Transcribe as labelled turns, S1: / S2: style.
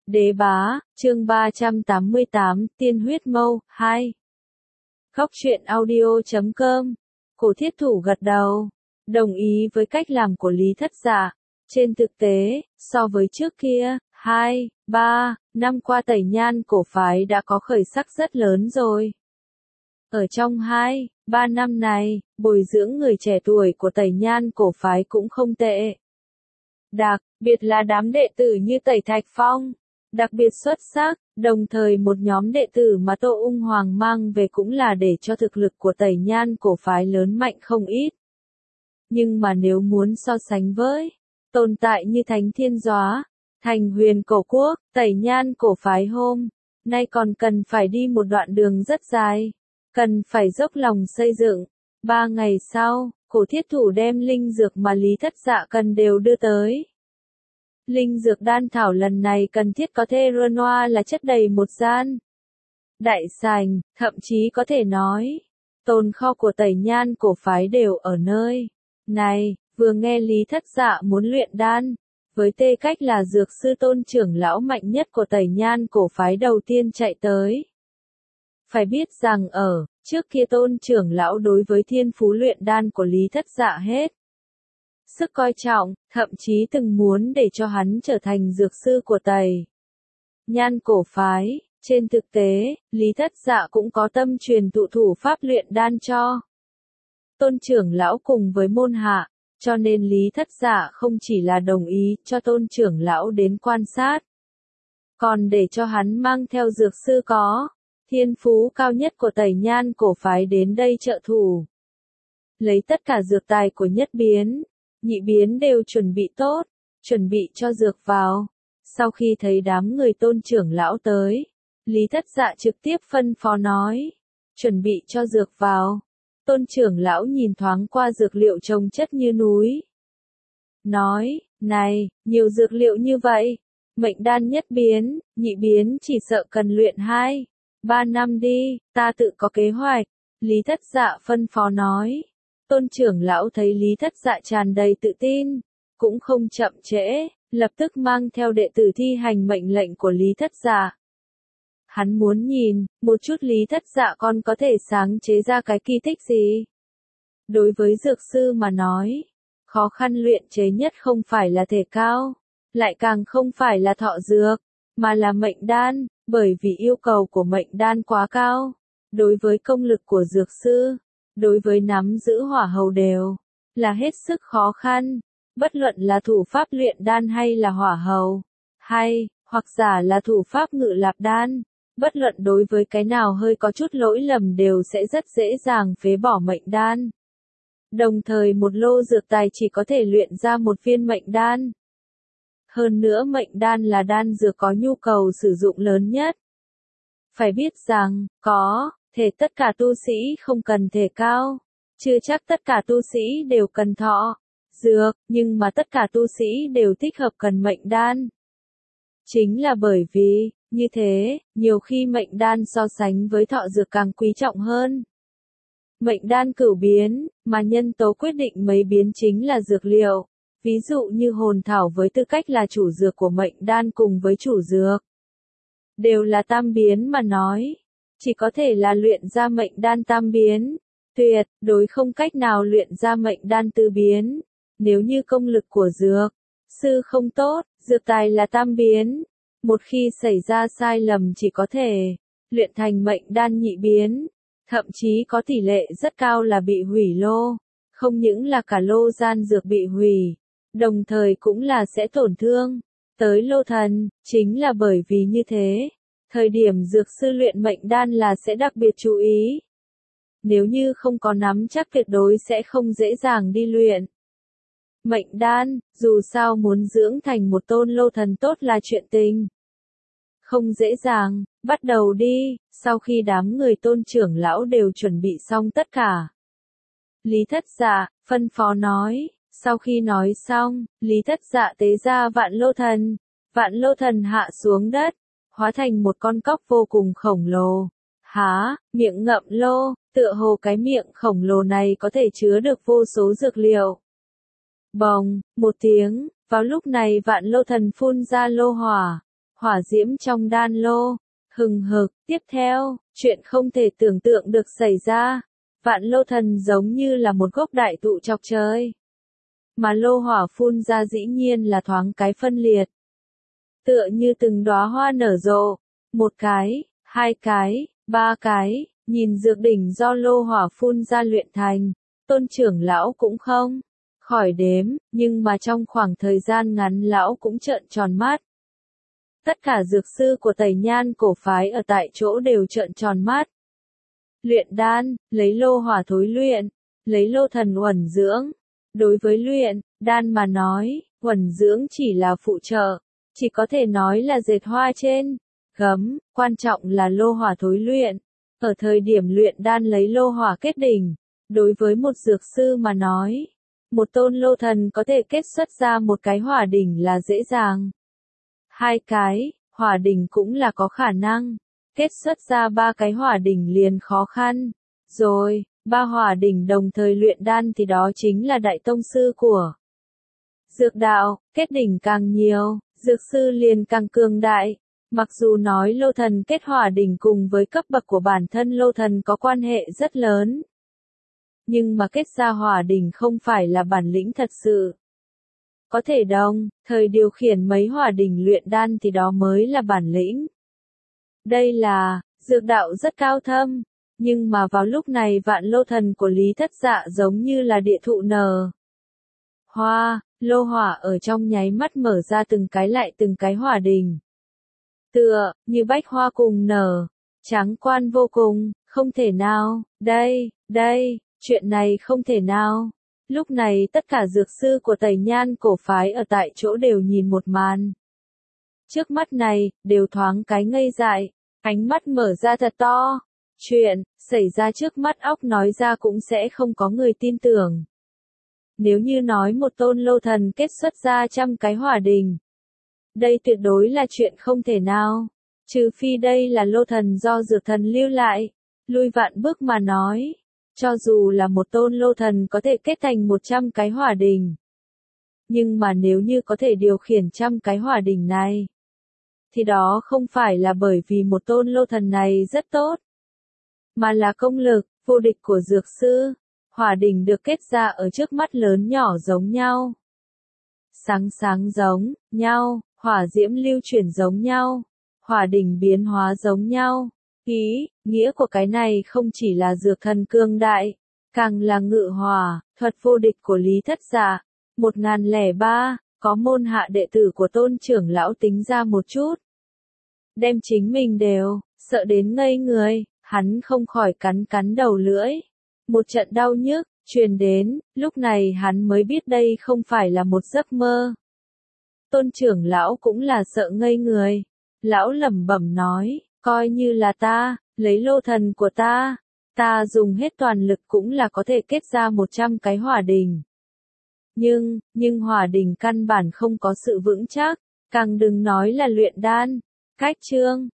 S1: Đế bá, chương 388, tiên huyết mâu, 2. Góc truyện audio.com. Cổ thiết thủ gật đầu, đồng ý với cách làm của Lý Thất Dạ. Trên thực tế, so với trước kia, 2, 3 năm qua Tẩy Nhan cổ phái đã có khởi sắc rất lớn rồi. Ở trong 2, 3 năm này, bồi dưỡng người trẻ tuổi của Tẩy Nhan cổ phái cũng không tệ. Đặc biệt là đám đệ tử như Tẩy Thạch Phong, đặc biệt xuất sắc, đồng thời một nhóm đệ tử mà Tô Ung Hoàng mang về cũng là để cho thực lực của Tẩy Nhan cổ phái lớn mạnh không ít. Nhưng mà nếu muốn so sánh với tồn tại như Thánh Thiên Dóa, Thành Huyền Cổ Quốc, Tẩy Nhan cổ phái hôm nay còn cần phải đi một đoạn đường rất dài, cần phải dốc lòng xây dựng. 3 ngày sau, cổ thiết thủ đem linh dược mà Lý Thất Dạ cần đều đưa tới. Linh dược đan thảo lần này cần thiết có Therianoa là chất đầy một gian đại sảnh, thậm chí có thể nói, tồn kho của Tẩy Nhan cổ phái đều ở nơi này. Vừa nghe Lý Thất Dạ muốn luyện đan, với tư cách là dược sư Tôn trưởng lão mạnh nhất của Tẩy Nhan cổ phái đầu tiên chạy tới. Phải biết rằng ở trước kia Tôn trưởng lão đối với thiên phú luyện đan của Lý Thất Dạ hết sức coi trọng, thậm chí từng muốn để cho hắn trở thành dược sư của Tẩy Nhan cổ phái. Trên thực tế, Lý Thất Dạ cũng có tâm truyền thụ thủ pháp luyện đan cho Tôn trưởng lão cùng với môn hạ, cho nên Lý Thất Dạ không chỉ là đồng ý cho Tôn trưởng lão đến quan sát, còn để cho hắn mang theo dược sư có thiên phú cao nhất của Tẩy Nhan cổ phái đến đây trợ thủ. Lấy tất cả dược tài của nhất biến, nhị biến đều chuẩn bị tốt, chuẩn bị cho dược vào. Sau khi thấy đám người Tôn trưởng lão tới, Lý Thất Dạ trực tiếp phân phó nói, chuẩn bị cho dược vào. Tôn trưởng lão nhìn thoáng qua dược liệu trồng chất như núi, nói, này, nhiều dược liệu như vậy, mệnh đan nhất biến, nhị biến chỉ sợ cần luyện 2, 3 năm đi, ta tự có kế hoạch. Lý Thất Dạ phân phó nói. Tôn trưởng lão thấy Lý Thất Dạ tràn đầy tự tin, cũng không chậm trễ, lập tức mang theo đệ tử thi hành mệnh lệnh của Lý Thất Dạ. Hắn muốn nhìn một chút Lý Thất Dạ còn có thể sáng chế ra cái kỳ tích gì. Đối với dược sư mà nói, khó khăn luyện chế nhất không phải là thể cao, lại càng không phải là thọ dược, mà là mệnh đan, bởi vì yêu cầu của mệnh đan quá cao. Đối với công lực của dược sư, đối với nắm giữ hỏa hầu đều là hết sức khó khăn, bất luận là thủ pháp luyện đan hay là hỏa hầu, hay hoặc giả là thủ pháp ngự lạp đan, bất luận đối với cái nào hơi có chút lỗi lầm đều sẽ rất dễ dàng phế bỏ mệnh đan. Đồng thời một lô dược tài chỉ có thể luyện ra một viên mệnh đan. Hơn nữa mệnh đan là đan dược có nhu cầu sử dụng lớn nhất. Phải biết rằng, có thể tất cả tu sĩ không cần thể cao, chưa chắc tất cả tu sĩ đều cần thọ dược, nhưng mà tất cả tu sĩ đều thích hợp cần mệnh đan. Chính là bởi vì, như thế, nhiều khi mệnh đan so sánh với thọ dược càng quý trọng hơn. Mệnh đan cửu biến, mà nhân tố quyết định mấy biến chính là dược liệu. Ví dụ như hồn thảo với tư cách là chủ dược của mệnh đan cùng với chủ dược đều là tam biến mà nói, chỉ có thể là luyện ra mệnh đan tam biến, tuyệt đối không cách nào luyện ra mệnh đan tứ biến. Nếu như công lực của dược sư không tốt, dược tài là tam biến, một khi xảy ra sai lầm chỉ có thể luyện thành mệnh đan nhị biến, thậm chí có tỷ lệ rất cao là bị hủy lô, không những là cả lô gian dược bị hủy, đồng thời cũng là sẽ tổn thương tới lô thần. Chính là bởi vì như thế, thời điểm dược sư luyện mệnh đan là sẽ đặc biệt chú ý. Nếu như không có nắm chắc tuyệt đối sẽ không dễ dàng đi luyện mệnh đan, dù sao muốn dưỡng thành một tôn lô thần tốt là chuyện tình không dễ dàng. Bắt đầu đi. Sau khi đám người Tôn trưởng lão đều chuẩn bị xong tất cả, Lý Thất Dạ phân phó nói. Sau khi nói xong, Lý Thất Dạ tế ra vạn lô thần hạ xuống đất, hóa thành một con cóc vô cùng khổng lồ, há miệng ngậm lô, tựa hồ cái miệng khổng lồ này có thể chứa được vô số dược liệu. Bồng, một tiếng, vào lúc này vạn lô thần phun ra lô hỏa, hỏa diễm trong đan lô, hừng hực, tiếp theo, chuyện không thể tưởng tượng được xảy ra. Vạn lô thần giống như là một gốc đại thụ chọc trời. Mà lô hỏa phun ra dĩ nhiên là thoáng cái phân liệt. Tựa như từng đóa hoa nở rộ, một cái, hai cái, ba cái, nhìn dược đỉnh do lô hỏa phun ra luyện thành, Tôn trưởng lão cũng không khỏi đếm, nhưng mà trong khoảng thời gian ngắn lão cũng trợn tròn mắt. Tất cả dược sư của Tẩy Nhan cổ phái ở tại chỗ đều trợn tròn mắt. Luyện đan, lấy lô hỏa thối luyện, lấy lô thần uẩn dưỡng. Đối với luyện đan mà nói, uẩn dưỡng chỉ là phụ trợ, chỉ có thể nói là dệt hoa trên gấm, quan trọng là lô hỏa thối luyện. Ở thời điểm luyện đan lấy lô hỏa kết đỉnh, đối với một dược sư mà nói, một tôn lô thần có thể kết xuất ra một cái hỏa đỉnh là dễ dàng. Hai cái, hỏa đỉnh cũng là có khả năng. Kết xuất ra ba cái hỏa đỉnh liền khó khăn. Rồi, ba hỏa đỉnh đồng thời luyện đan thì đó chính là đại tông sư của dược đạo, kết đỉnh càng nhiều, dược sư liền càng cường đại. Mặc dù nói lô thần kết hỏa đỉnh cùng với cấp bậc của bản thân lô thần có quan hệ rất lớn. Nhưng mà kết ra hỏa đỉnh không phải là bản lĩnh thật sự. Có thể đồng thời điều khiển mấy hỏa đỉnh luyện đan thì đó mới là bản lĩnh. Đây là dược đạo rất cao thâm, nhưng mà vào lúc này vạn lô thần của Lý Thất Dạ giống như là địa thụ nở hoa, lô hỏa ở trong nháy mắt mở ra từng cái lại từng cái hỏa đỉnh. Tựa như bách hoa cùng nở, trắng quan vô cùng, không thể nào, đây, chuyện này không thể nào. Lúc này tất cả dược sư của Tẩy Nhan cổ phái ở tại chỗ đều nhìn một màn. Trước mắt này, đều thoáng cái ngây dại, ánh mắt mở ra thật to. Chuyện xảy ra trước mắt óc nói ra cũng sẽ không có người tin tưởng. Nếu như nói một tôn lô thần kết xuất ra 100 cái hỏa đỉnh, đây tuyệt đối là chuyện không thể nào. Trừ phi đây là lô thần do dược thần lưu lại, lui vạn bước mà nói. Cho dù là một tôn lô thần có thể kết thành 100 cái hỏa đỉnh. Nhưng mà nếu như có thể điều khiển 100 cái hỏa đỉnh này, thì đó không phải là bởi vì một tôn lô thần này rất tốt, mà là công lực, vô địch của dược sư. Hỏa đỉnh được kết ra ở trước mắt lớn nhỏ giống nhau. Sáng giống nhau, hỏa diễm lưu chuyển giống nhau, hỏa đỉnh biến hóa giống nhau. Nghĩa của cái này không chỉ là dược thần cương đại, càng là ngự hỏa, thuật vô địch của Lý Thất Dạ. 1003, có môn hạ đệ tử của Tôn trưởng lão tính ra một chút. Đem chính mình đều, sợ đến ngây người, hắn không khỏi cắn đầu lưỡi. Một trận đau nhức, truyền đến, lúc này hắn mới biết đây không phải là một giấc mơ. Tôn trưởng lão cũng là sợ ngây người. Lão lẩm bẩm nói, coi như là ta, lấy lô thần của ta dùng hết toàn lực cũng là có thể kết ra 100 cái hỏa đỉnh. Nhưng hỏa đỉnh căn bản không có sự vững chắc, càng đừng nói là luyện đan. Cách chương